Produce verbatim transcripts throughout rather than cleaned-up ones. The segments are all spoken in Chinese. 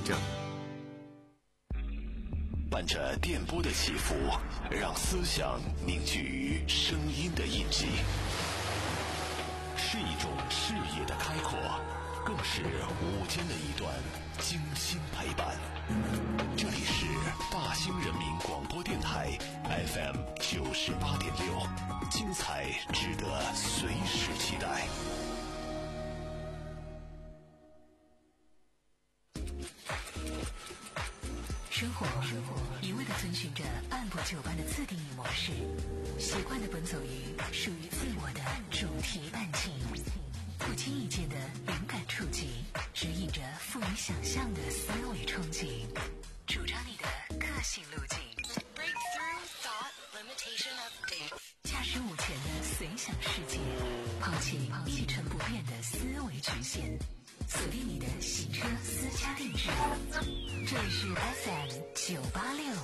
证。伴着电波的起伏，让思想凝聚于声音的印记，是一种视野的开阔，更是午间的一段精心陪伴。这里是大兴人民广播电台 F M 九十八点六，精彩值得随时期待。 生活一味地遵循着按部就班的自定义模式，习惯地奔走于属于自我的主题伴情，不经意间的灵感触及，指引着富于想象的思维冲击，主张你的个性路径。Breakthrough thought limitation update。驾驶午前的随想世界，抛弃一成不变的思维局限，锁定你的洗车私家定制。这里是 F M 九八六。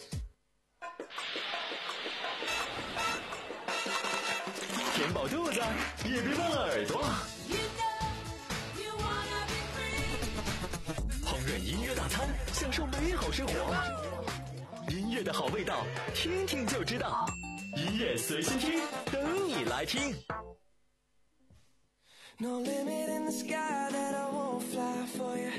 填饱肚子，也别忘了耳朵。烹饪音乐大餐，享受美好生活。音乐的好味道，听听就知道。音乐随心听，等你来听。 No limit in the sky that I won't fly for you.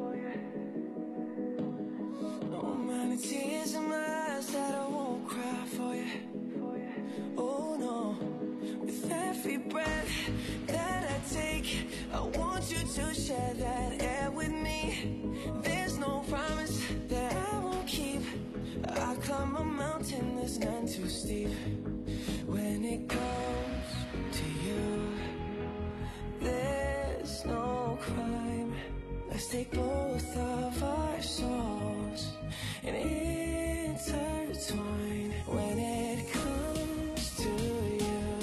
No amount of tears in my eyes that I won't cry for you. Oh no, with every breath that I take, I want you to share that air with me. There's no promise that I won't keep. I climb a mountain that's none too steep. When it comes to you,There's no crime. Let's take both of our souls and intertwine. When it comes to you,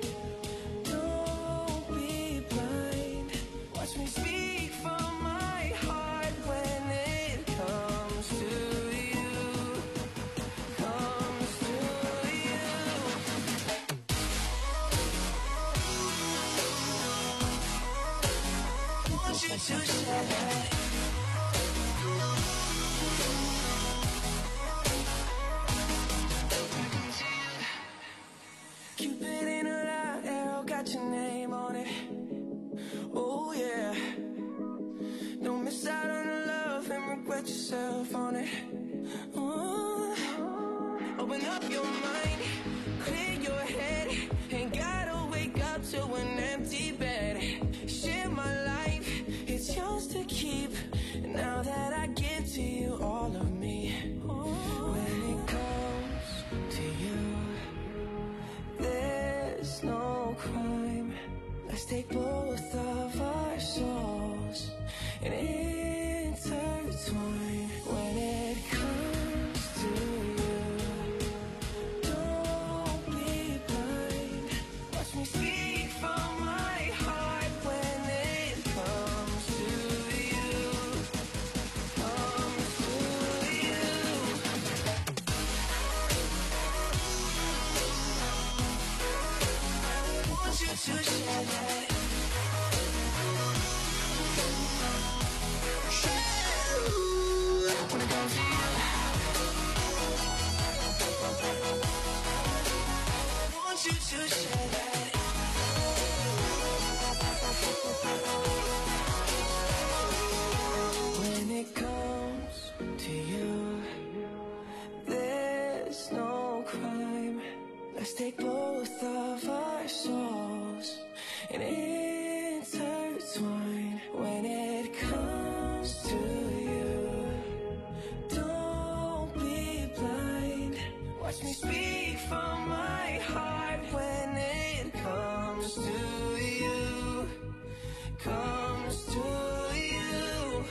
don't be blind. Watch me speak from my heart. When it comes to you, comes to you.Want you to share that. Cupid in a light arrow got your name on it. Oh yeah. Don't miss out on the love and regret yourself on it. Oh. Open up your mind, clear your head, ain't gotta wake up to an empty bed.Share my life, it's yours to keep. Now that I give to you all of me. When it comes to you, there's no crime. Let's take both of our souls and intertwine. When it comes to you, don't be blind. Watch me speak from my heart.To share that. When it comes to you, I want you to share that. When it comes to you, there's no crime. Let's take both of our souls.And intertwine. When it comes to you, don't be blind. Watch me speak from my heart. When it comes to you, comes to you.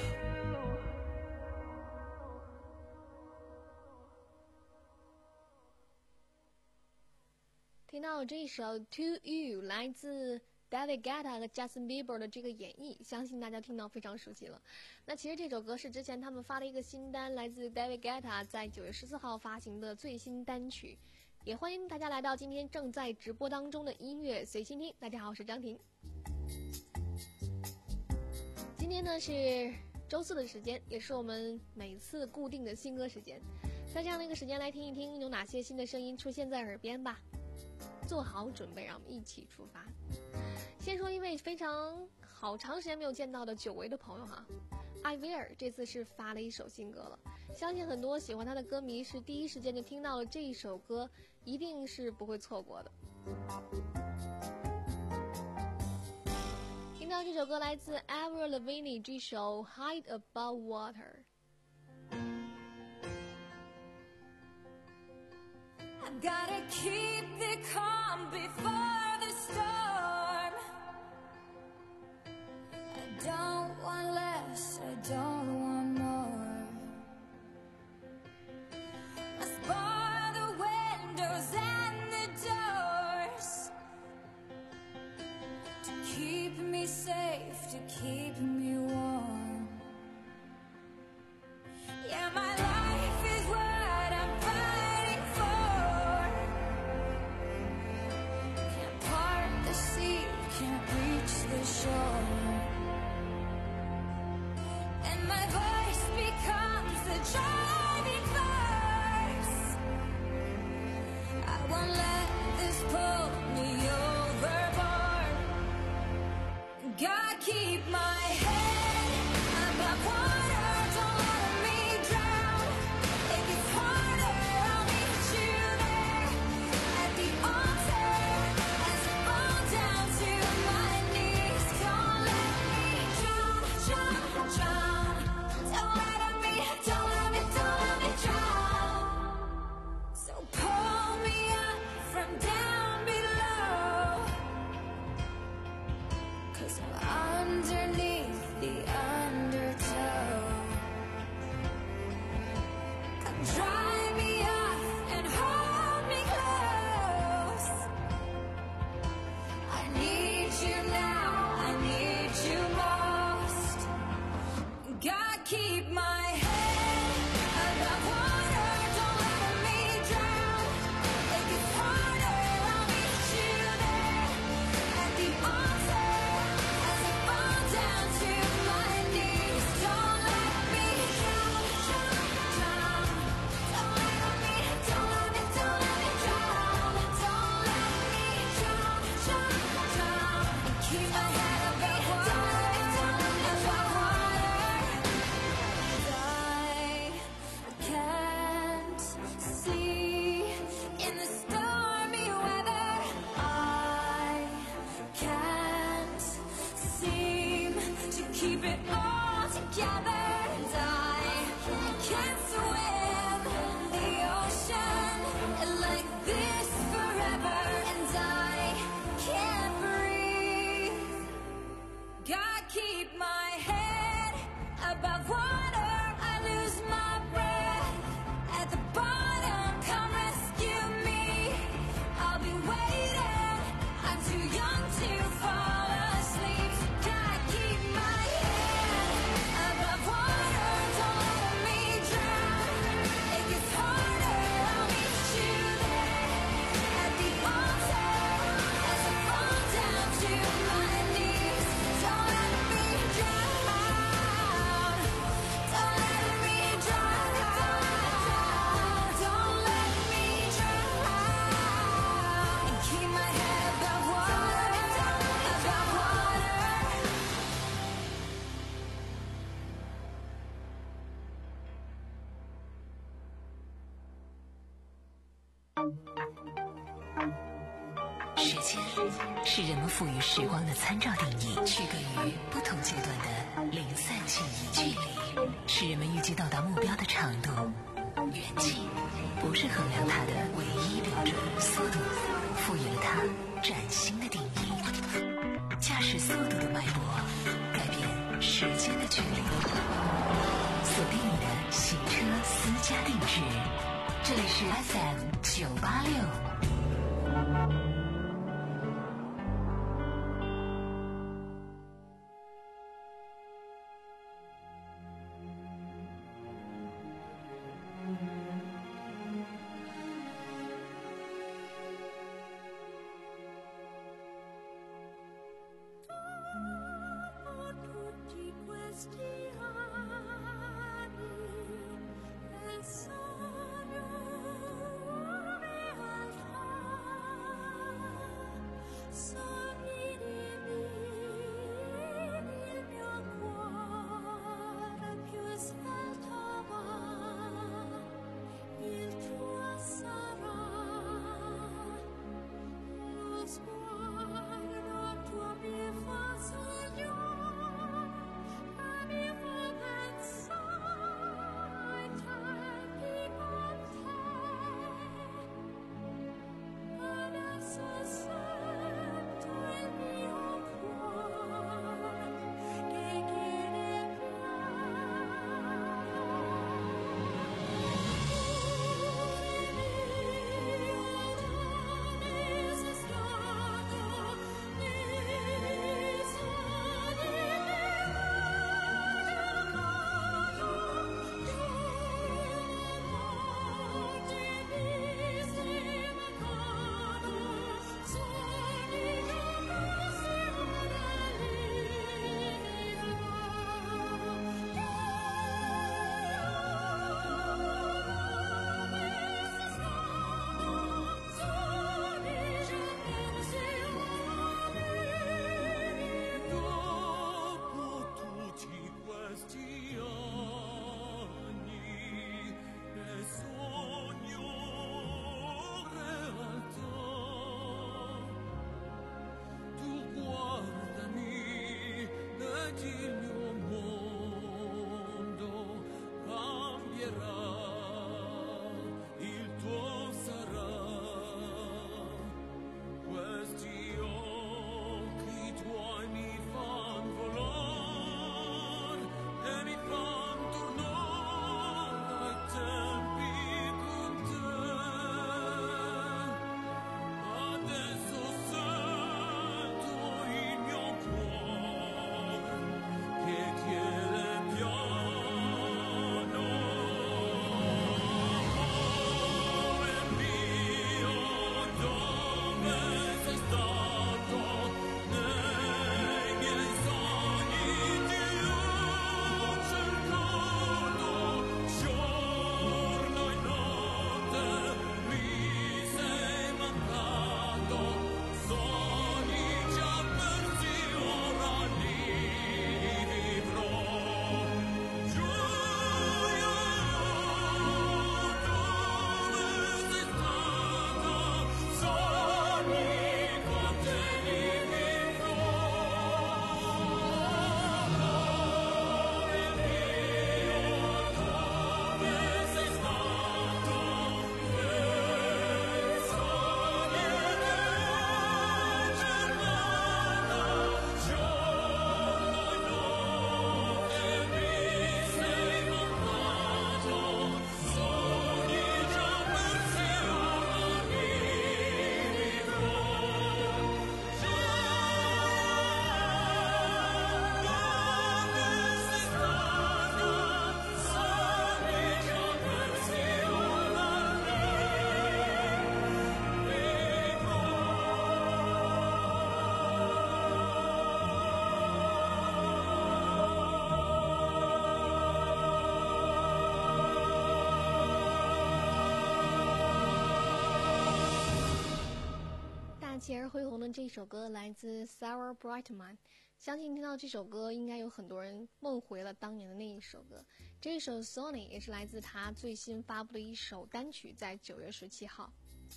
听到这一首 To You 来自 David Guetta 和 Justin Bieber 的这个演绎，相信大家听到非常熟悉了。那其实这首歌是之前他们发的一个新单，来自 David Guetta 在九月十四号发行的最新单曲。也欢迎大家来到今天正在直播当中的音乐随心听。大家好，我是张婷。今天呢是周四的时间，也是我们每次固定的新歌时间。在这样的一个时间来听一听有哪些新的声音出现在耳边吧。做好准备，让我们一起出发。先说一位非常好长时间没有见到的久违的朋友哈，艾薇儿这次是发了一首新歌了，相信很多喜欢他的歌迷是第一时间就听到了这一首歌，一定是不会错过的。听到这首歌来自 Avril Lavigne 这首 Hide Above Water。I've gotta keep the calm before the storm. I don't want less, I don't want more. Must bar the windows and the doors to keep me safe, to keep me warm. Yeah, my life is what I'm fighting for. Can't part the sea, can't reach the shore. And my voice becomes the driving force. I won't let this pull me overboard. God, keep my head above water, don't let me drown. If it's harder, I'll meet you there at the altar as I fall down to my knees. Don't let me drown, drown, drown. Don't let me, don't let me, don't let me drown. So pull me up from down below, 'cause I'm underneath the undertow. Come dry me off and hold me close. I need you now, I need you most. God, keep my head above water, don't let me drown. If it's harder, I'll meet you there at the altar as I fall down to my knees. Don't let me drown, drown, drown. Don't let me, don't let me, don't let me drown. Don't let me drown, drown, drown. Keep my head above water, above water. I can't see in the stormy weather. I can't seem to keep it all together. And I can't swim the ocean like this forever. And I can't breathe. God, keep my head above water. I lose my breath at the bottom. Come rescue me. I'll be waiting. I'm too young to fall asleep. God, keep my head above water. Don't let me drown. It gets harder. I'll meet you there at the altar as I fall down to my knees. Don't let me drown. Don't let me drown. Don't let me drown. And keep my head above water, above water. “时间是人们赋予时光的参照定义，区隔于不同阶段的零散记忆。距离是人们预计到达目标的长度，远近不是衡量它的唯一标准。速度赋予了它崭新的定义。驾驶速度的脉搏，改变时间的距离。锁定你的行车私家定制，这里是 F M 九八六。 Tutti questi anni 起而恢宏的这首歌来自 Sarah Brightman， 相信听到这首歌应该有很多人梦回了当年的那一首歌。这首 Sony 也是来自他最新发布的一首单曲，在九月十七号。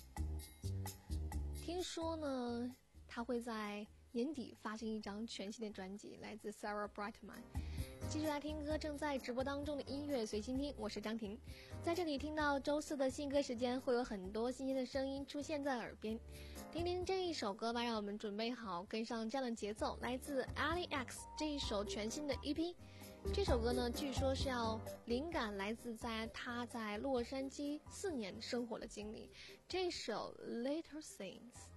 听说呢他会在年底发行一张全新的专辑，来自 Sarah Brightman。继续来听歌，正在直播当中的音乐随心听，我是张婷。在这里听到周四的新歌时间，会有很多新鲜的声音出现在耳边。听听这一首歌吧，让我们准备好跟上这样的节奏。来自 Ali X 这一首全新的 E P， 这首歌呢，据说是要灵感来自在他在洛杉矶四年生活的经历。这首 Little Things。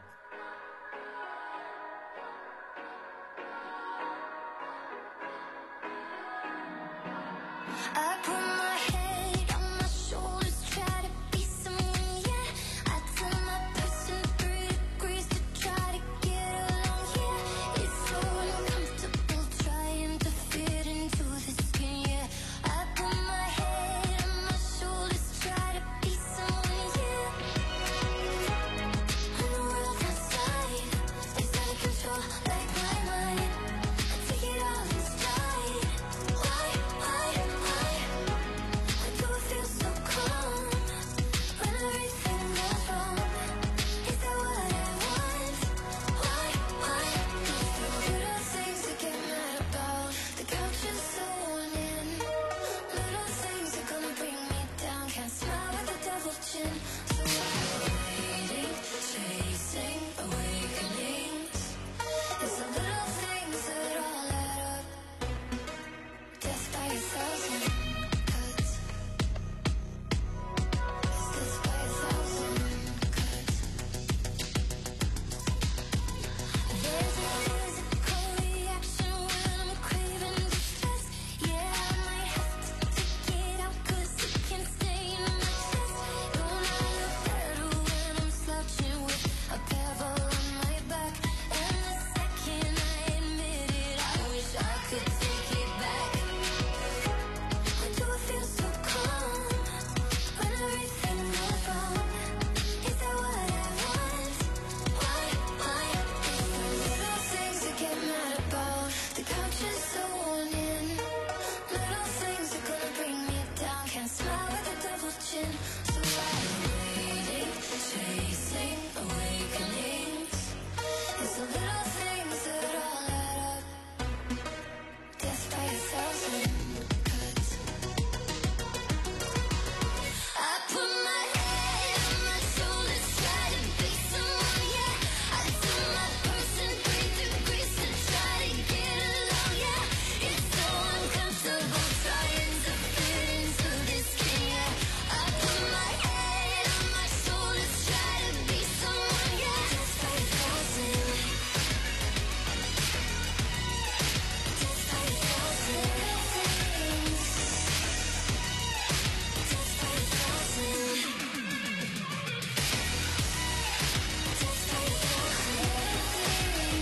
I put my head on my shoulders, try to be someone, yeah. I turn my person three degrees to try to get along, yeah. It's so uncomfortable trying to fit into the skin, yeah. I put my head on my shoulders, try to be someone, yeah. And the world outside is out of control, like my mind. I take it all in stride. Why, why, why? Why do I feel so calm when everything goes wrong? Is that what I want? Why, why? Little things I get mad about. The couch is so worn in. Little things are gonna bring me down. Can't smile with the devil chin. So I'm waiting, chasing awakenings. It's the little things that all add up. Death by a thousand cuts. It's death by a thousand cuts. There's a physical reaction when I'm craving distress. Yeah, I might have to take it out 'cause it can't stay in my chest. Don't I look better when I'm slouching with a pebble on my back? And the second I admit it, I wish I could take it back. Why do I feel so calm when everything goes wrong? Is that what I want? Why, why? Little things I get mad about. The couch is so worn in. Little things are gonna bring me down. Can't smile with a double chin. So I'm waiting, chasing awakenings. It's the little things that all add up. Death by a thousand cuts. I put my head on my shoulders, try to be someone, yeah. I turn my person three degrees to try to get along, yeah. It's so uncomfortable trying to fit into this skin, yeah. I put my head on my shoulders, try to be someone, yeah. Death by a thousand. Death by a thousand things. Death by a thousand. Death by a thousand things.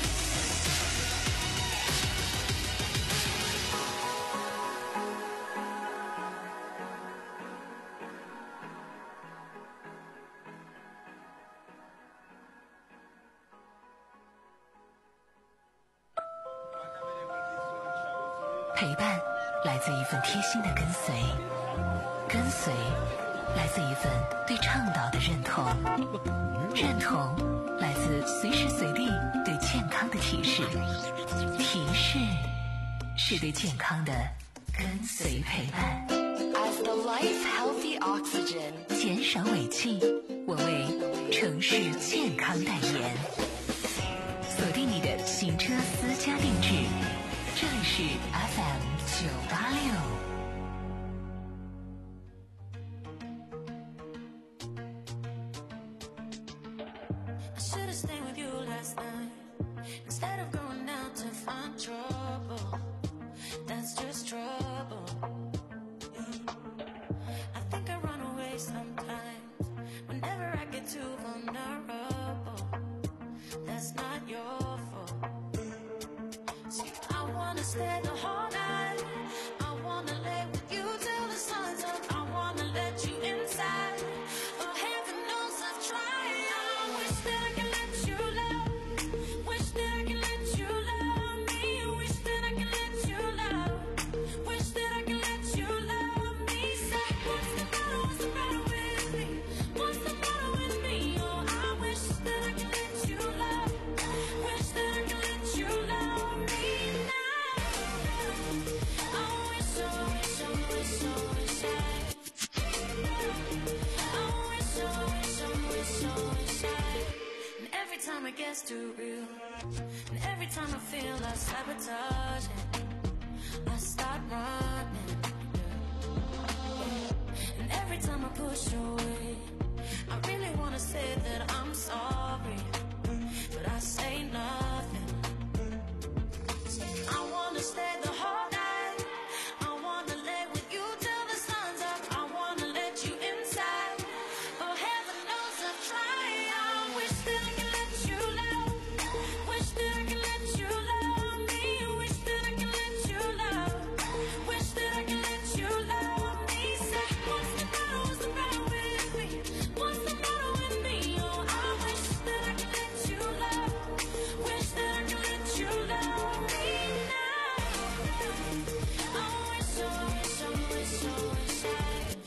陪伴来自一份贴心的跟随，跟随来自一份对倡导的认同，认同来自随时随地对健康的提示，提示是对健康的跟随陪伴。As the life healthy oxygen， 减少尾气，我为城市健康代言。锁定你的行车私家定制，这里是 F M 九八六。 I should've stayed with you last night instead of going out to find trouble. That's just trouble. I think I run away sometimes whenever I get too vulnerable. That's not your fault. See, I wanna stay the whole night. I wanna lay with you till the sun's up. I wanna let you inside. Oh, heaven knows I've tried. I wish that I could let you Every time it gets too real, and every time I feel like sabotaging, I start running. And every time I push away, I really wanna say that I'm sorry, but I say nothing. I wanna stay the whole night, I wanna lay with you till the sun's up, I wanna let you inside. Oh, heaven knows I've tried. I wish that I could let you love, wish that I could let you love me, wish that I could let you love, wish that I could let you love me. Say, what's the matter, what's the matter with me, what's the matter with me? Oh, I wish that I could let you love, wish that I could let you love me now. I wish, I wish, I wish, I wish I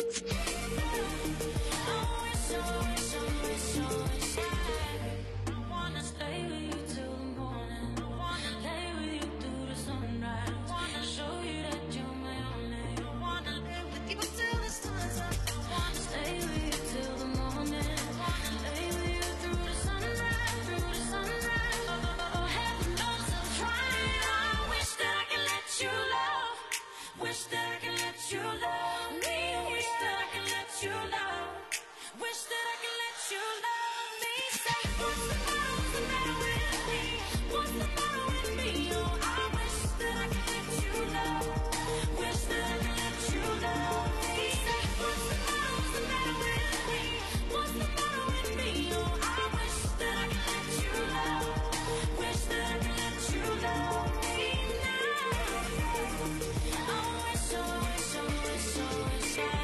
I wanna stay with you till the morning, I wanna lay with you through the sunrise, I wanna show you that you're my only, I wanna live with you till the sun's up, I wanna stay with you till the morning, I wanna lay with you through the sunrise, through the sunrise. Oh, heaven knows I'm trying. I wish that I could let you love, wish that I could let you love me, wish that I could let you love, wish that I could let you love me. Say, what's the matter, what's the matter with me, what's the matter with me? Oh, I wish that I could let you love, wish that I could let you love me. Say, what's the matter, what's the matter with me, what's the matter with me? Oh, I wish that I could let you love, wish that I could let you love me now. I wish, I wish, I wish, I wish I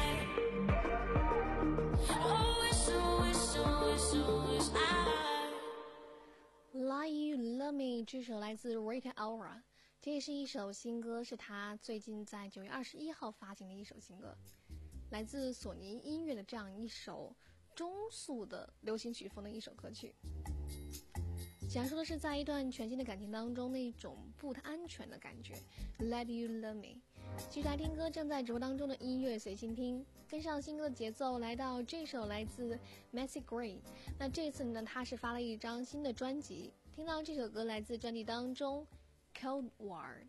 Oh, wish, oh, wish, oh, wish, oh, wish I Lie You Love Me 这首来自 Rita Ora， 这也是一首新歌，是他最近在九月二十一号发行的一首新歌，来自索尼音乐的这样一首中速的流行曲风的一首歌曲，讲述的是在一段全新的感情当中那种不太安全的感觉。 Let You Love Me， 继续来听歌，正在直播当中的音乐随心听，跟上新歌的节奏，来到这首来自 Macy Gray。 那这次呢，他是发了一张新的专辑，听到这首歌来自专辑当中 Cold War。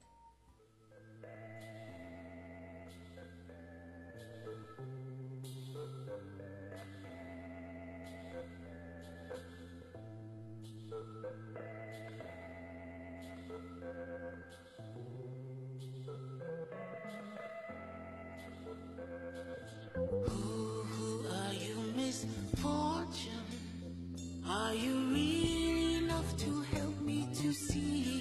Who are you, misfortune? Are you really enough to help me to see?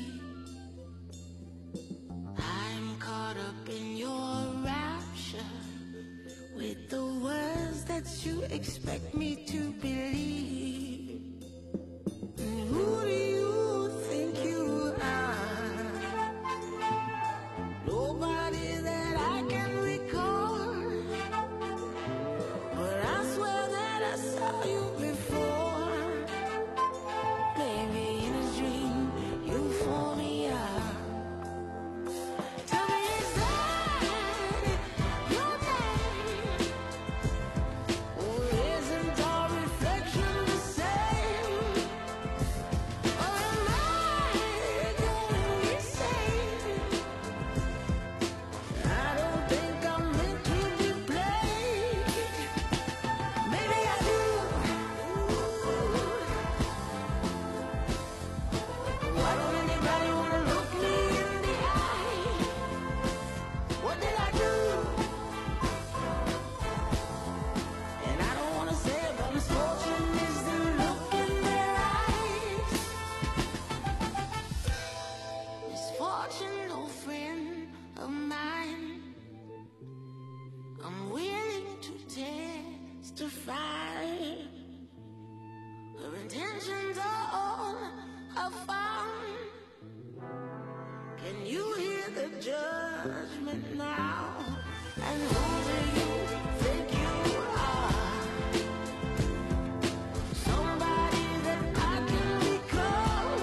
I'm caught up in your rapture with the words that you expect me to believe. And who do you think you are? Nobody that I can recall, but I swear that I saw you before. Maybe in a dream you phone me out. Tell me, is that your name? Or isn't our reflection the same? Or am I going insane? I don't think I'm meant to be played. Maybe I do. Why don't anybody wanna look me in the eye? What did I do? And I don't wanna say it, but misfortune is the look in their eyes. Misfortune, no friend of mine. I'm willing to testify. Her intentions are all I found. Can you hear the judgment now? And who do you think you are? Somebody that I can become.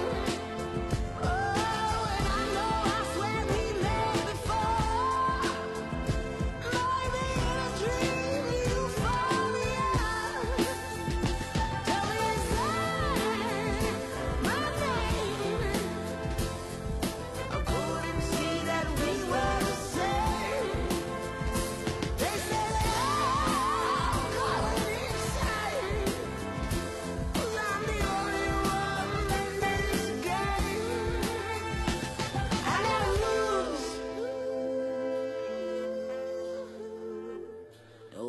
Oh, and I know I swear we met before. My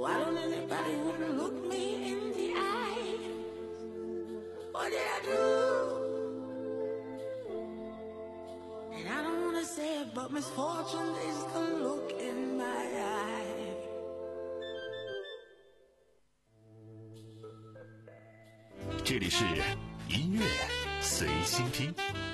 Why don't anybody want to look me in the eye? What did I do? And I don't want to say it, but misfortune is the look in my eye. "这里是音乐随心听。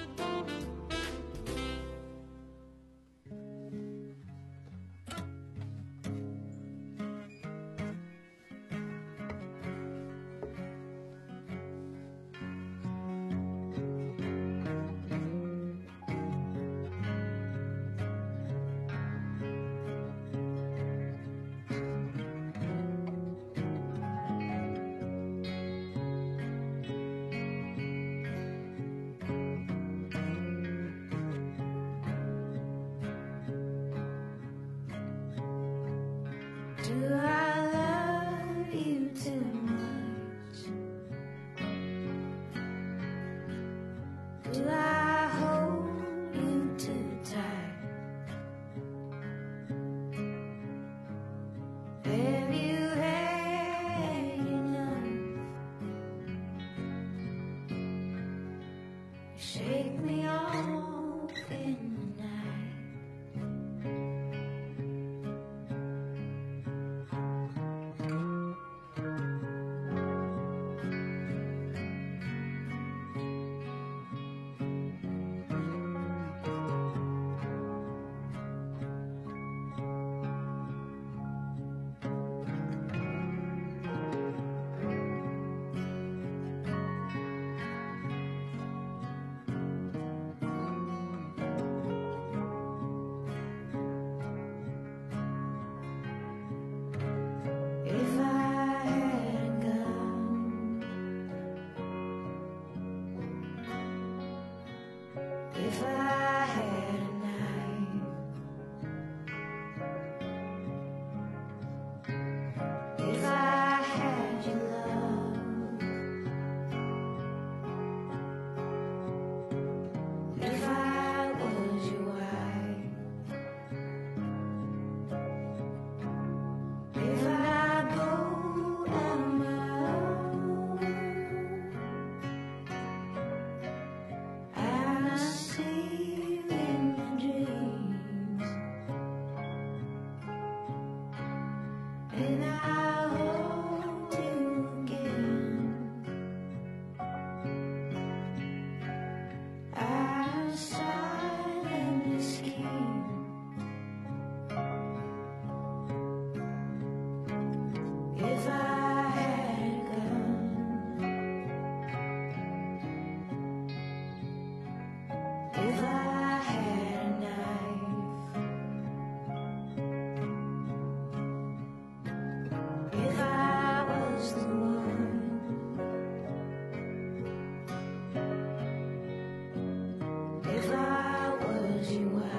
Do I love you too much? Do I hold you too tight? Have you had enough? Shake me off in the night. If I had a gun, if I had a knife, if I had your love, if I was your wife, if I go on my own and I see you in my dreams, and I hold you again, I silently scheme. If I had a gun, if I had a knife, if I was the one, if I was your wife.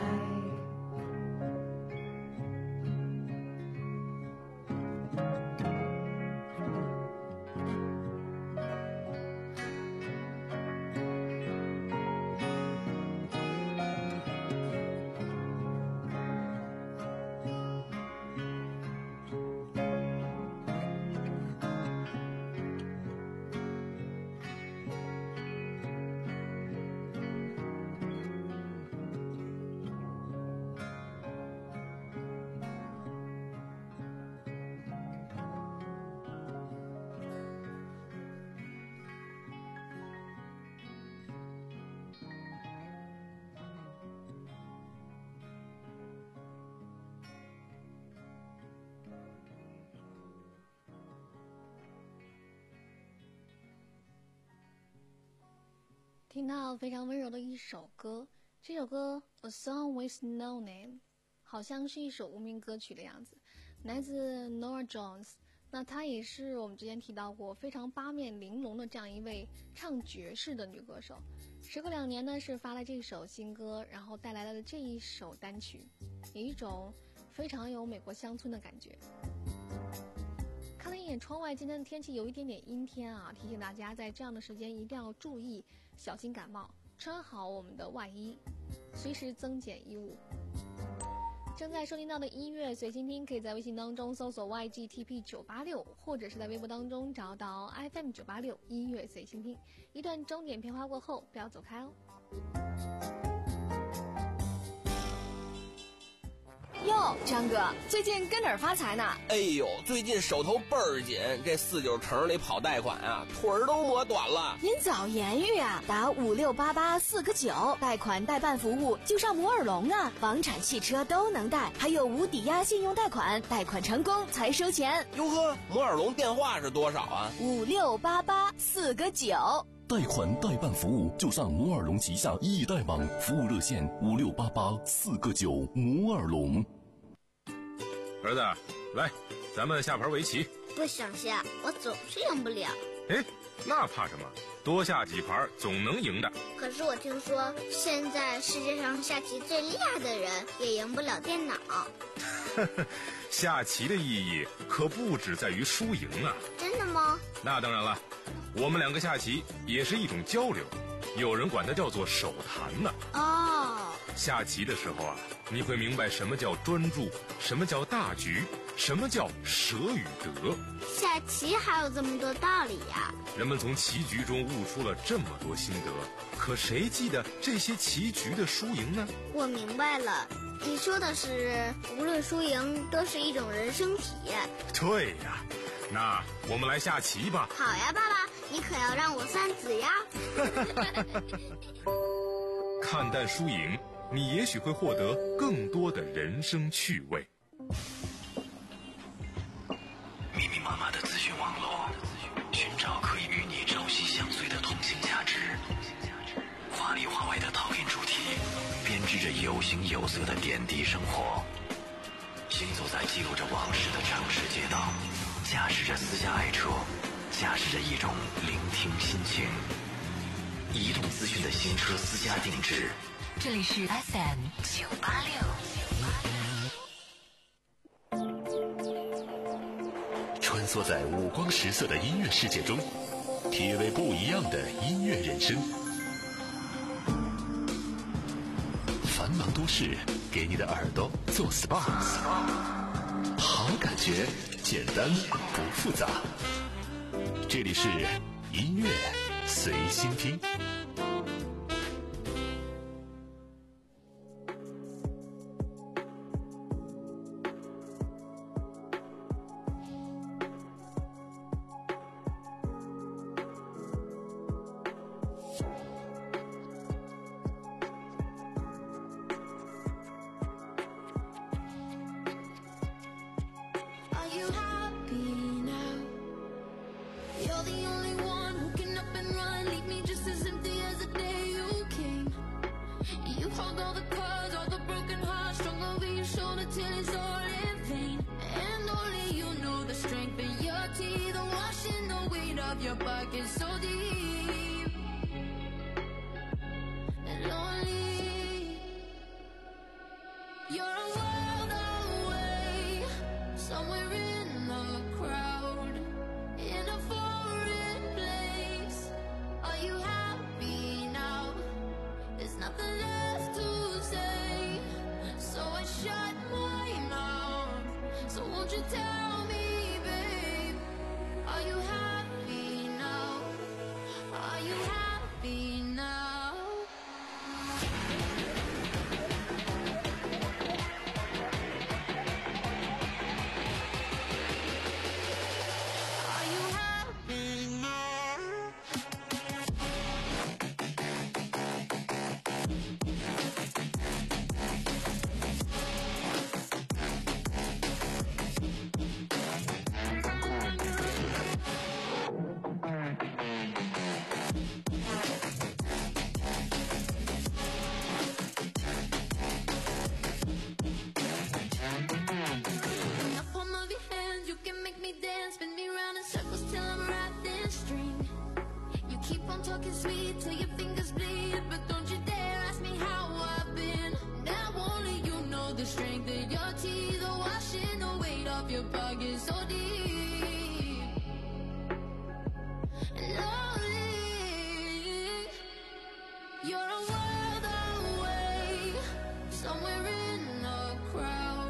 听到非常温柔的一首歌，这首歌《A Song with No Name》好像是一首无名歌曲的样子，来自 Norah Jones。那她也是我们之前提到过非常八面玲珑的这样一位唱爵士的女歌手。时隔两年呢，是发了这首新歌，然后带来了这一首单曲，有一种非常有美国乡村的感觉。看了一眼窗外，今天的天气有一点点阴天啊，提醒大家在这样的时间一定要注意，小心感冒，穿好我们的外衣，随时增减衣物。 正在收听到的音乐随心听，可以在微信当中搜索 Y G T P 九八六，或者是在微博当中找到 F M 九八六音乐随心听。一段钟点片花过后，不要走开哦。 哟，张哥，最近跟哪儿发财呢？ 哎呦，最近手头倍儿紧，这四九城里跑贷款啊，腿儿都磨短了。 您早言语啊，打五六八八四个九，贷款代办服务就上摩尔龙啊，房产、汽车都能贷，还有无抵押信用贷款，贷款成功才收钱。 哟呵，摩尔龙电话是多少啊？ 五六八八四个九。 贷款代办服务就上摩尔龙旗下易贷网，服务热线五六八八四个九。摩尔龙。 儿子，来，咱们下盘围棋。 不想下，我总是赢不了。 哎，那怕什么？多下几盘总能赢的。 可是我听说，现在世界上下棋最厉害的人也赢不了电脑。 下棋的意义可不只在于输赢啊。 真的吗？ 那当然了，我们两个下棋也是一种交流，有人管它叫做手谈呢。 哦， 下棋的时候啊，你会明白什么叫专注，什么叫大局，什么叫舍与得。 下棋还有这么多道理呀！ 人们从棋局中悟出了这么多心得，可谁记得这些棋局的输赢呢？ 我明白了，你说的是无论输赢都是一种人生体验。 对呀，那我们来下棋吧。 好呀，爸爸，你可要让我算子呀。 看淡输赢，你也许会获得更多的人生趣味。 密密麻麻的资讯网络，寻找可以与你朝夕相随的同性价值。华里华外的讨厌主题，编织着有形有色的点滴生活。行走在记录着往事的城市街道，驾驶着私家爱车，驾驶着一种聆听心情。移动资讯的新车私家定制， 这里是 F M 九八六。 穿梭在五光十色的音乐世界中，体味不一样的音乐人生。繁忙都市给你的耳朵做 S P A， 好感觉简单不复杂。这里是音乐随心听。 Your pocket so deep and lonely. You're a world away, somewhere in the crowd, in a foreign place. Are you happy now? There's nothing left to say, so I shut my mouth. So won't you tell me, babe, are you happy? Are you happy now? Are you happy now? Talking sweet till your fingers bleed, but don't you dare ask me how I've been. Now only you know the strength of your teeth are washing the weight off your pocket so deep and lonely. You're a world away, somewhere in the crowd.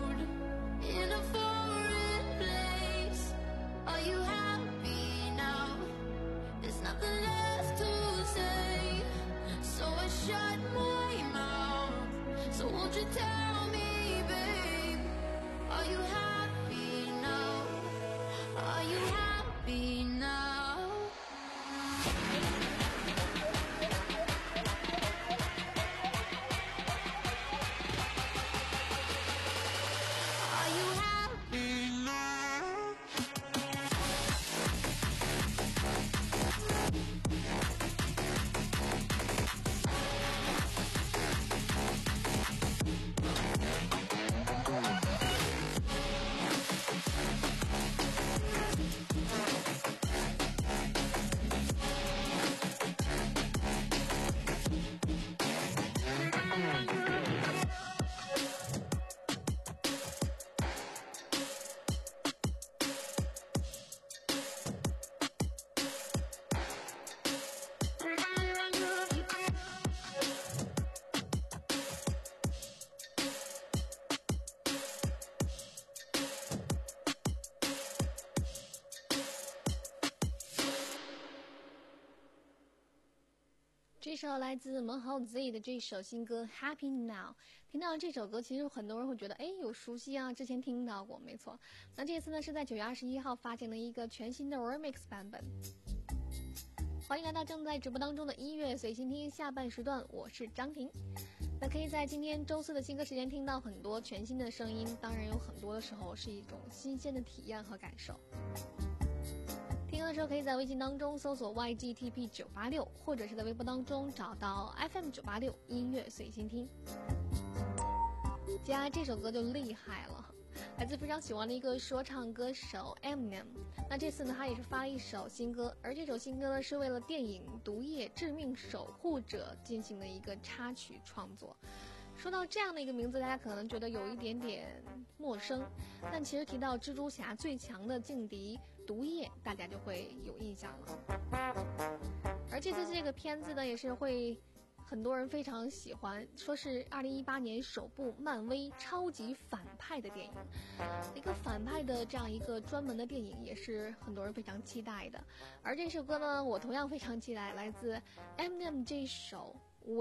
这首来自蒙豪 Z 的这首新歌 Happy Now， 听到这首歌其实很多人会觉得哎有熟悉啊，之前听到过，没错。那这次呢是在九月二十一号发行了一个全新的 remix 版本。欢迎来到正在直播当中的音乐随心听下半时段，我是张婷。那可以在今天周四的新歌时间听到很多全新的声音，当然有很多的时候是一种新鲜的体验和感受。听歌的时候可以在微信当中搜索 Y G T P 九八六，或者是在微博当中找到 F M 九八六音乐随心听。接下来这首歌就厉害了，来自非常喜欢的一个说唱歌手 Eminem。 那这次呢他也是发了一首新歌，而这首新歌呢是为了电影《毒液：致命守护者》进行的一个插曲创作。说到这样的一个名字，大家可能觉得有一点点陌生，但其实提到蜘蛛侠最强的劲敌毒液，大家就会有印象了。而这次这个片子呢也是会很多人非常喜欢，说是二零一八年首部漫威超级反派的电影，一个反派的这样一个专门的电影，也是很多人非常期待的。而这首歌呢我同样非常期待，来自 Eminem 这首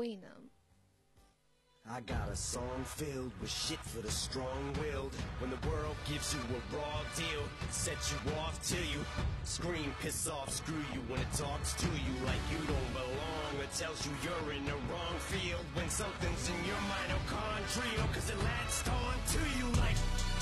Venom。I got a song filled with shit for the strong-willed. When the world gives you a raw deal, set you off till you scream, piss off, screw you when it talks to you like you don't belong, or tells you you're in the wrong field when something's in your mitochondrial, cause it latched on to you like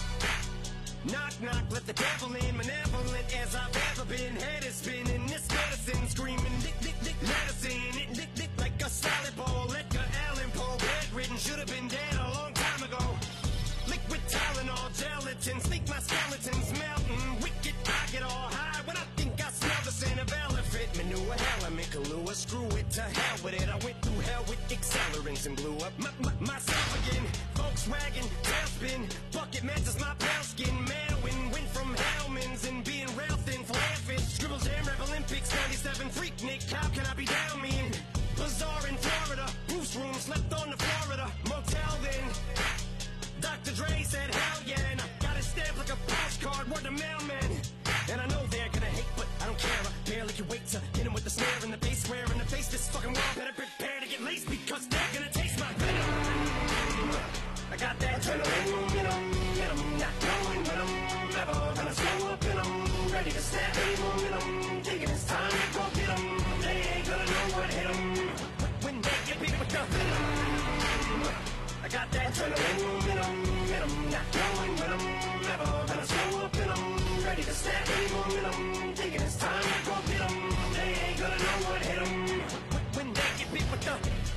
knock knock, let the devil in, malevolent as I've ever been, head is spinning, this medicine screaming dick dick dick, let us in it, dick dick like a salad bowl, Edgar Allan Poe, bedridden, should have been dead a long time ago, liquid Tylenol, gelatin, think my skeleton's melting, wicked, I get all high when I think I smell the scent of elephant manure, hell I'm in Kahlua, screw it, to hell with it, I went through hell with accelerants and blew up my, my, myself again, Volkswagen, tailspin, bucket matches my pale skin, Mailwin, went from Hellman's and being rail thin for airfish, Scribble Jam, Rap Olympics, ninety-seven, Freak Nick, how can I be down mean? Bazaar in Florida, Bruce room, slept on the Florida motel then, Doctor Dre said hell yeah, and I got it stamped like a postcard, word to mailman, and I know they're gonna hate, but I don't care, I barely can wait to hit him with the snare in the bass, square in the face, this fucking world better prepare to get laced, because they're gonna taste my venom. I got that adrenaline in them, in them, not knowing when I'm never gonna slow up in them, ready to snap any momentum, thinking it's time to go get them, they ain't gonna know what hit them, when they get beat with the venom. I got that adrenaline in them, in them, not knowing when I'm never gonna slow up in them, ready to snap any momentum, thinking it's time to go get them, they ain't gonna know what hit them, when they get beat with the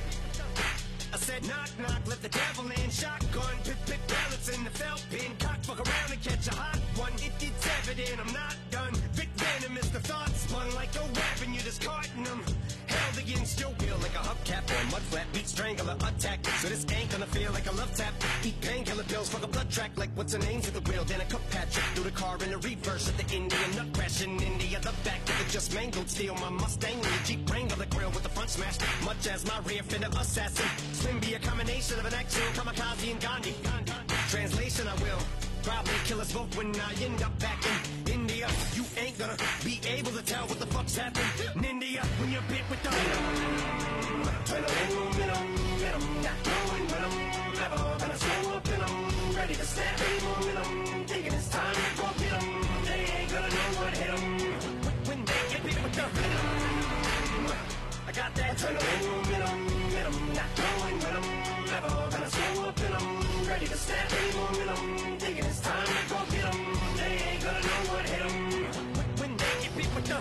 I said knock knock, let the devil in, shotgun, pip pip pellets in the felt pin, cock fuck around and catch a hot one, it, it's evident I'm not done, Vic Venom is the thought spun like a weapon, you're discarding them, held against your will like a hubcap or mud flap, beat strangler attack, so this ain't gonna feel like a love tap, eat painkiller pills, fuck a blood track like what's her name to the wheel, then a cup Patrick through the car in the reverse at the Indian nut crash in India, the back of it just mangled, steal my Mustang, the Jeep Wrangler, the grill with the front smashed, much as my rear fender assassin, Slim be a combination of an action, kamikaze and Gandhi, translation I will probably kill us both when I end up back in India, you ain't gonna be able to tell what the fuck's happened in India, when you're bit with the venom, adrenaline, venom, venom, not knowing when I'm never gonna slow up in them, ready to snap any momentum, thinking it's time to go get them, they ain't gonna know what hit them, when they get bit with the venom, I got that adrenaline, venom, venom, not knowing when I'm never gonna slow up in them, ready to snap any momentum, thinking it's time to go get them, they ain't gonna know what hit them, when they get beat with the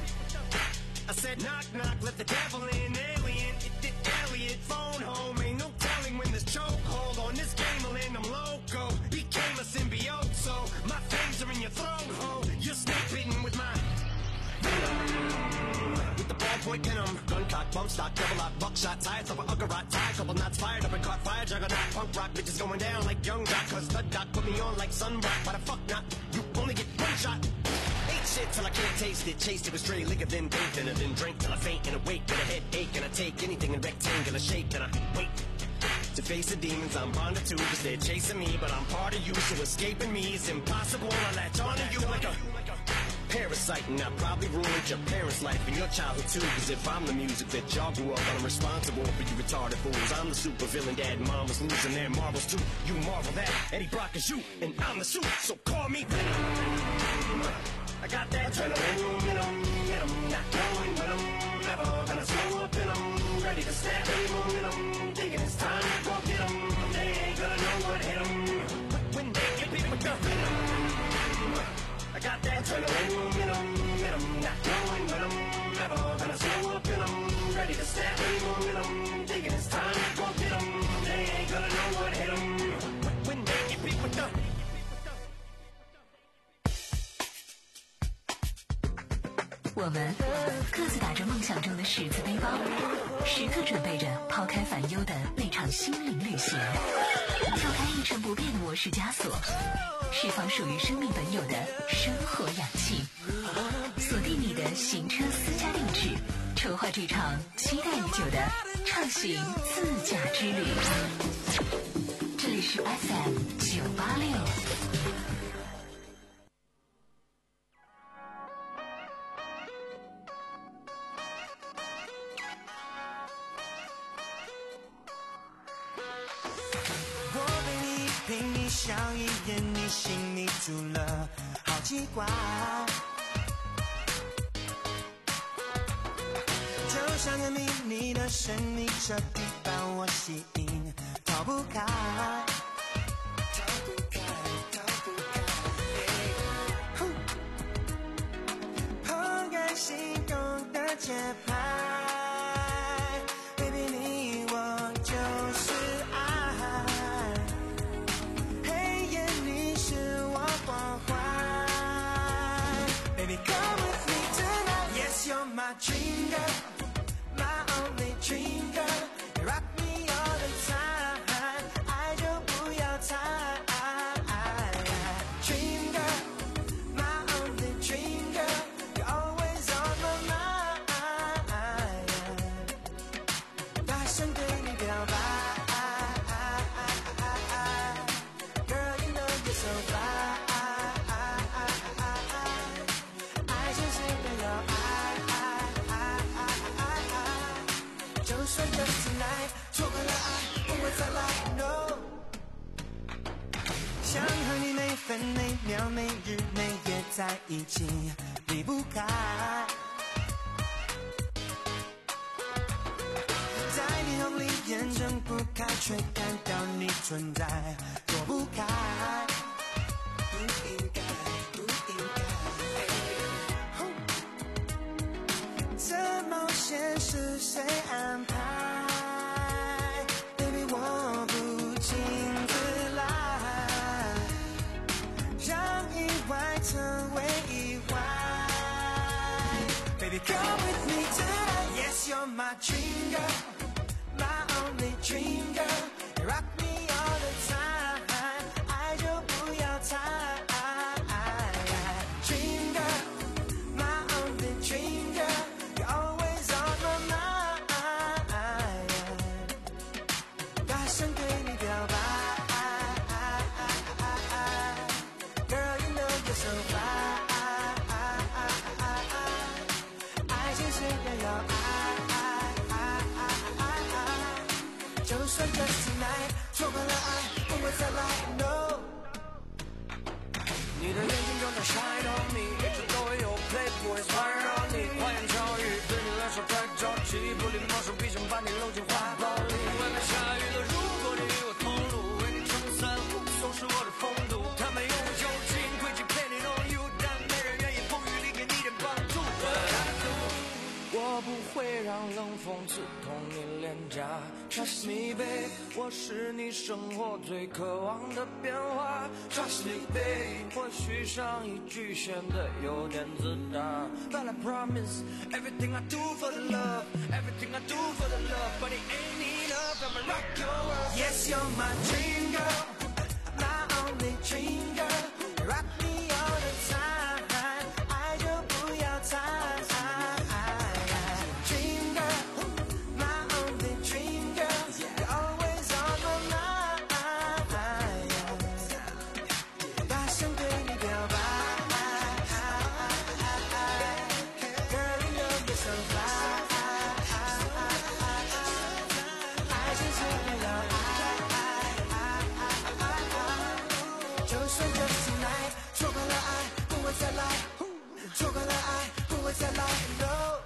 I said knock knock, let the devil in, alien, it did Elliot, phone home, ain't no telling when this chokehold on this game will end, I'm loco, became a symbiote, so my fangs are in your throat hole, you're snake bitten with my with the ballpoint venom, gun cock, bump stock, double lock, buckshot, tires over Uggarot, tie, couple knots fired up and caught fire, juggernaut, punk rock, bitches going down like young jock, cause the doc put me on like sunrock, why the fuck not, you only get one shot, ate shit till I can't taste it, chased it with straight liquor, then bathed in it, then drink till I faint and awake, with a headache, and I take anything in rectangular shape, then I wait, to face the demons I'm bonded to, cause they're chasing me, but I'm part of you, so escaping me is impossible, I latch onto you like a parasite. sight, and I probably ruined your parents' life and your childhood too. Cause if I'm the music that y'all grew up on, I'm responsible for you retarded fools. I'm the super villain, dad and mom was losing their marbles too. You marvel that Eddie Brock is you, and I'm the suit, so call me Venom. I got that adrenaline in 'em, in 'em, not going with 'em, never gonna slow up in 'em, ready to snap any momentum, thinking it's time to go get 'em, they ain't gonna know what hit 'em, when they get beat with the venom. I got that adrenaline in 'em, in 'em, not going with 'em, never gonna slow up in 'em, ready to snap any momentum, thinking it's time to go get 'em, they ain't gonna know what hit 'em, when they get beat with the venom. 我们各自打着梦想中的十字背包，时刻准备着抛开烦忧的那场心灵旅行，跳开一成不变的模式枷锁，释放属于生命本有的生活氧气，锁定你的行车私家定制，筹划这场期待已久的畅行自驾之旅。这里是 F M 九八六。 陪你笑一眼，你心里住了好奇怪，就像个秘密的神秘，彻底把我吸引，逃不开，逃不开，逃不开。怦然心动的节拍。My dream girl, my only dream girl, you rock me all the time. 爱就不要猜。Dream girl, my only dream girl, you're always on my mind. 大声对你表白 ，Girl, you know you're so fly. 爱就是没有爱。就算 just tonight 错过了爱，不会再来 no。 想和你每分每秒每日每夜在一起，离不开。在霓虹里眼睁不开，却感到你存在，躲不开。不应该，不应该。这冒险是谁安排？Come with me tonight. Yes, you're my dream girl, my only dream girl. You rock me all the time. 爱就不要猜。Dream girl, my only dream girl. You're always on my mind. 大声对你表白。Girl, you know you're so fly.就算 just tonight 错过了爱，不会再来 no。 你的眼睛正在 shine on me， 一直都会有 playboys 环绕你，花言巧语对你来说太着急，不礼貌手臂想把你搂进怀抱里。外面下雨了，如果你与我同路，为你撑伞护送是我的风度。他们用酒精诡计 planning on you， 但没人愿意风雨里给你点帮助。我不会让冷风刺痛你脸颊 Trust me babe， 我是你生活最渴望的变化 Trust me babe， 或许上一句显得有点自大 But I promise everything I do for the love Everything I do for the love But it ain't enough, I'ma rock your world Yes, you're my dream girl, my only dream girl You rock me all the time 爱就不要猜 what's that like? No.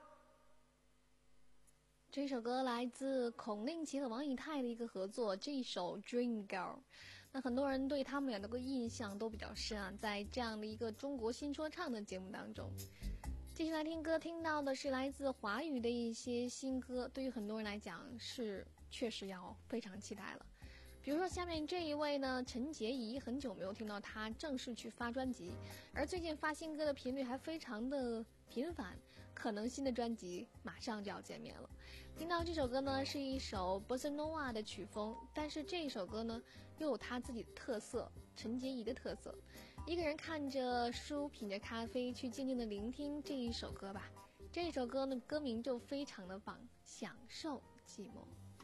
这首歌来自孔令奇和王以太的一个合作，这一首 Dream Girl。那很多人对他们俩的个印象都比较深啊，在这样的一个中国新说唱的节目当中。继续来听歌，听到的是来自华语的一些新歌，对于很多人来讲是确实要非常期待了。比如说下面这一位呢，陈洁仪，很久没有听到她正式去发专辑，而最近发新歌的频率还非常的频繁，可能新的专辑马上就要见面了。听到这首歌呢，是一首 Bossa Nova 的曲风，但是这一首歌呢又有他自己的特色，陈洁仪的特色。一个人看着书，品着咖啡，去静静的聆听这一首歌吧。这首歌呢，歌名就非常的棒，享受寂寞。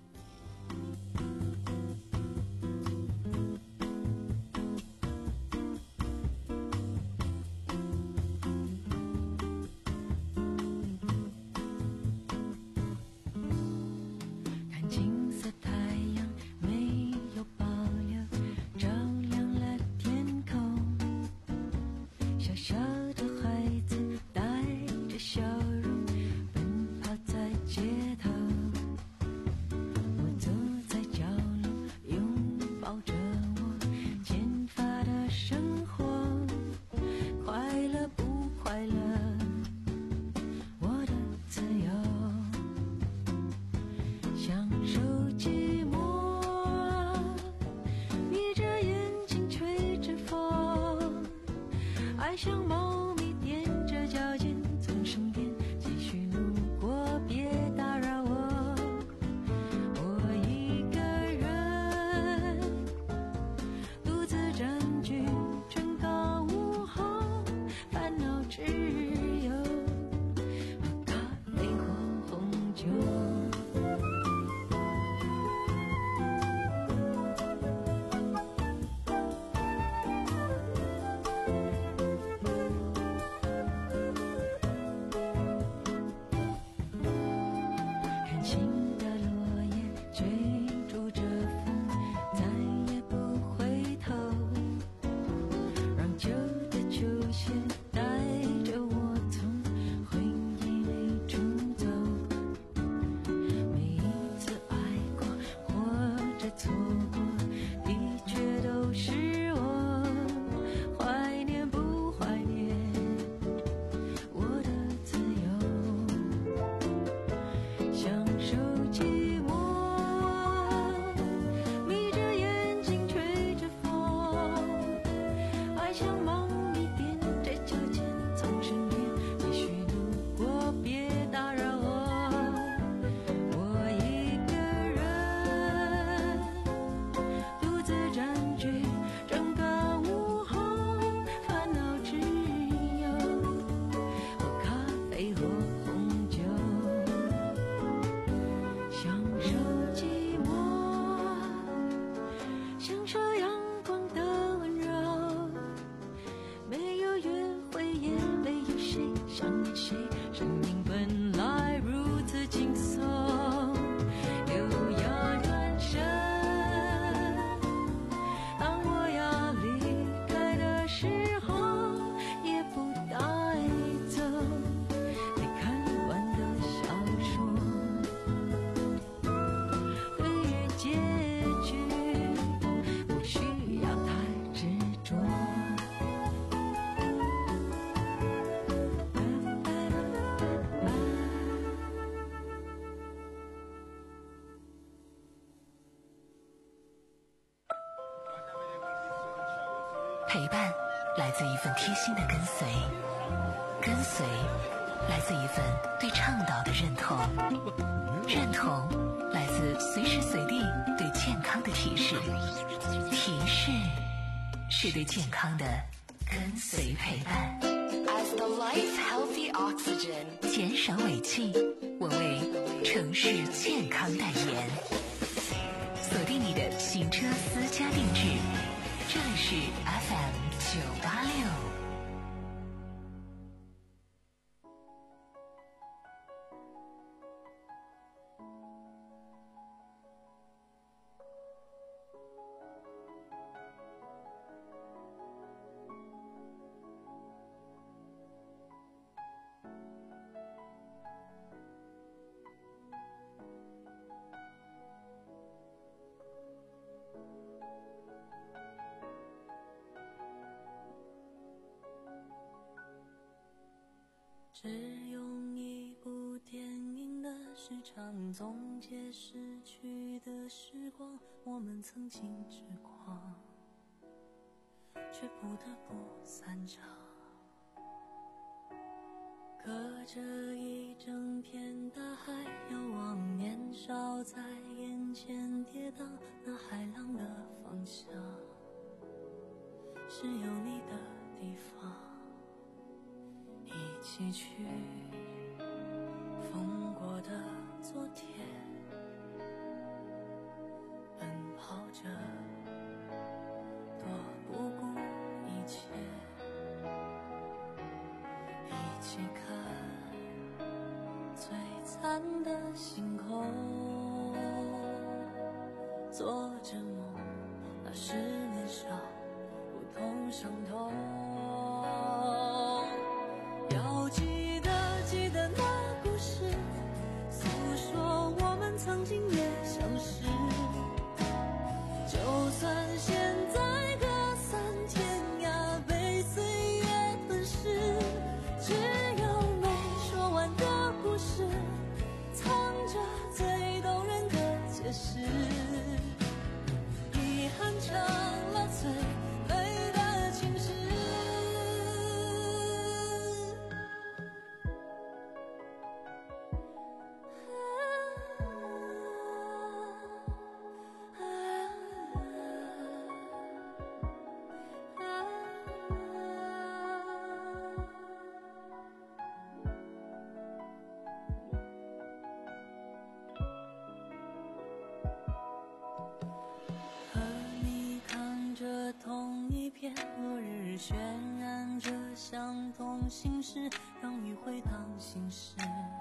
陪伴来自一份贴心的跟随，跟随来自一份对倡导的认同，认同来自随时随地对健康的提示，提示是对健康的跟随陪伴。As the life healthy oxygen， 减少尾气，我为城市健康代言。锁定你的行车私家定制，这里是 F M 九八六。 只用一部电影的时长总结逝去的时光，我们曾经痴狂，却不得不散场。隔着一整片大海，遥望年少在眼前跌宕，那海浪的方向是有你的地方，一起去风过的昨天，奔跑着躲不顾一切，一起看璀璨的星空，做着梦，那是年少不同伤痛。要记得记得那故事，诉说我们曾经也相识，就算现在各散天涯，被岁月吞噬，只有没说完的故事，藏着最动人的解释，遗憾成了最美的情诗。和你扛着同一片落日，渲染着相同心事，让余晖当心事，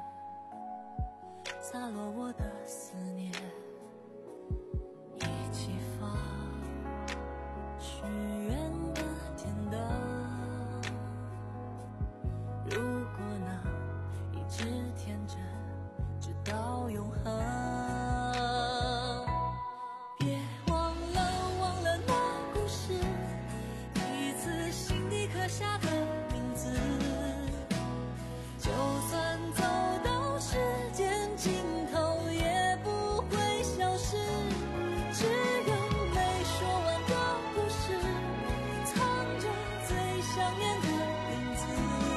洒落我的思念，一起放许愿的天灯。如果能一直天真，直到永恒，别忘了忘了那故事，彼此心底刻下的名字，就算走到世间尽头也不会消失，只有没说完的故事，藏着最想念的影子，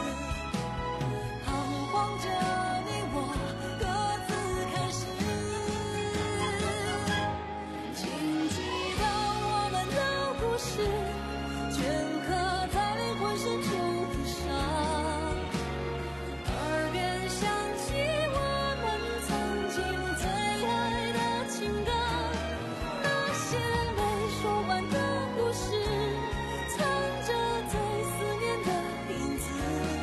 彷徨着你我各自开始，请记得我们的故事，镌刻在灵魂深处的伤，耳边响起我们曾经最爱的情歌，那些没说完的故事，藏着最思念的影子，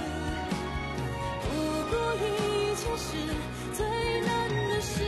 不顾一切是最难的事。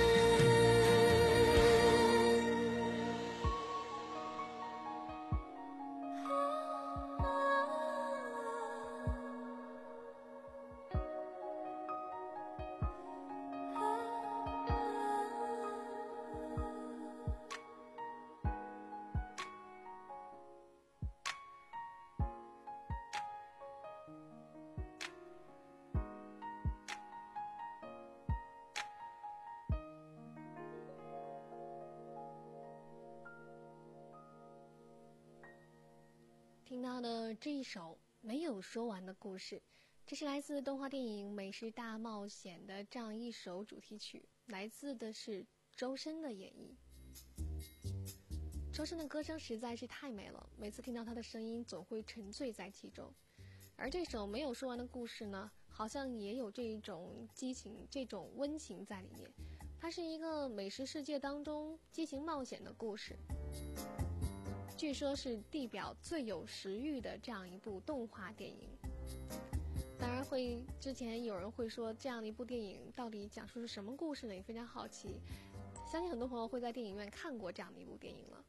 听到的这一首没有说完的故事，这是来自动画电影《美食大冒险》的这样一首主题曲，来自的是周深的演绎。周深的歌声实在是太美了，每次听到他的声音总会沉醉在其中。而这首没有说完的故事呢，好像也有这一种激情，这种温情在里面。它是一个美食世界当中激情冒险的故事，据说是地表最有食欲的这样一部动画电影。当然会，之前有人会说这样的一部电影到底讲述是什么故事呢？也非常好奇，相信很多朋友会在电影院看过这样的一部电影了。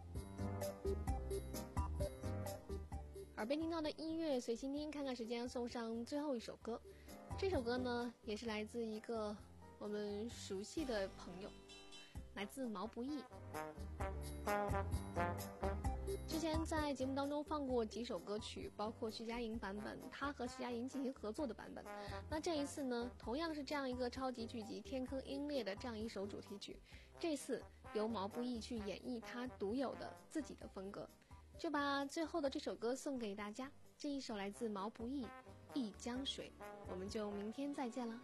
耳边听到的音乐随心听，看看时间送上最后一首歌。这首歌呢，也是来自一个我们熟悉的朋友，来自毛不易。 之前在节目当中放过几首歌曲，包括徐佳莹版本，他和徐佳莹进行合作的版本。那这一次呢，同样是这样一个超级剧集《天坑鹰猎》的这样一首主题曲，这次由毛不易去演绎他独有的自己的风格。就把最后的这首歌送给大家，这一首来自毛不易《忆江水》，我们就明天再见了。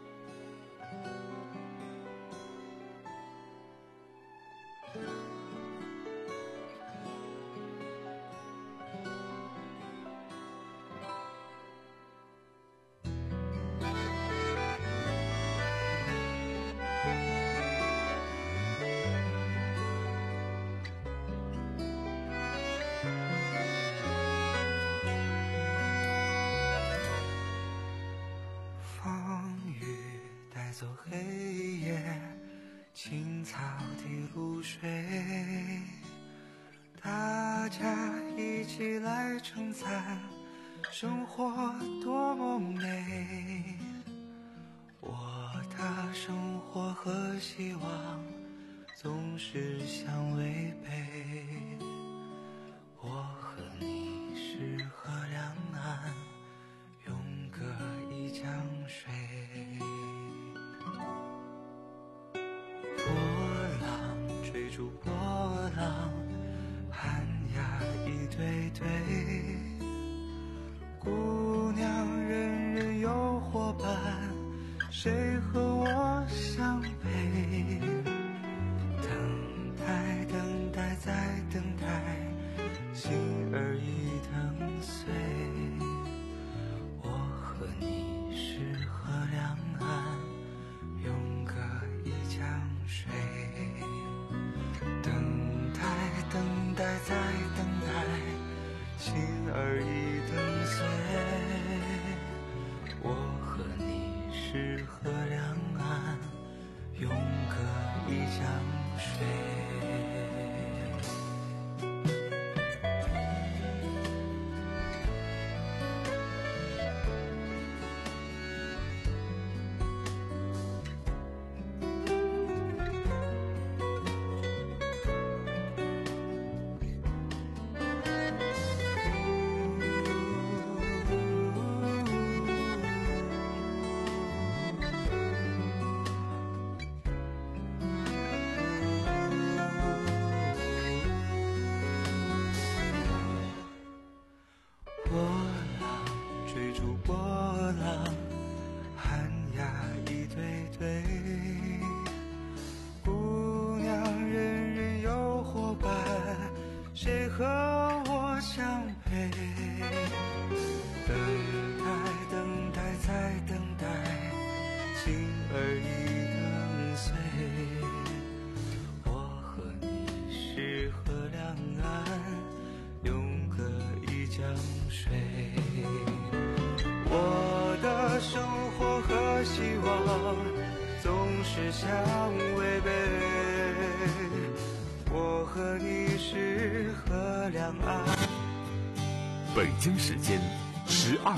走黑夜，青草地露水，大家一起来称赞生活多么美。我的生活和希望总是相违背，我和你是河两岸，永隔一江水。追逐波浪，寒鸦一对对，姑娘人人有伙伴，谁和我相配？等待等待再等待，心儿已疼碎。我和你是河两岸，永隔一江水。等待再等待，心儿已疼碎。我和你是河两岸，永隔一江水。谁和我相配？等待等待再等待，心儿已疼碎。我和你是河两岸，永隔一江水。我的生活和希望总是相违背，我和你是河两岸。 北京时间十二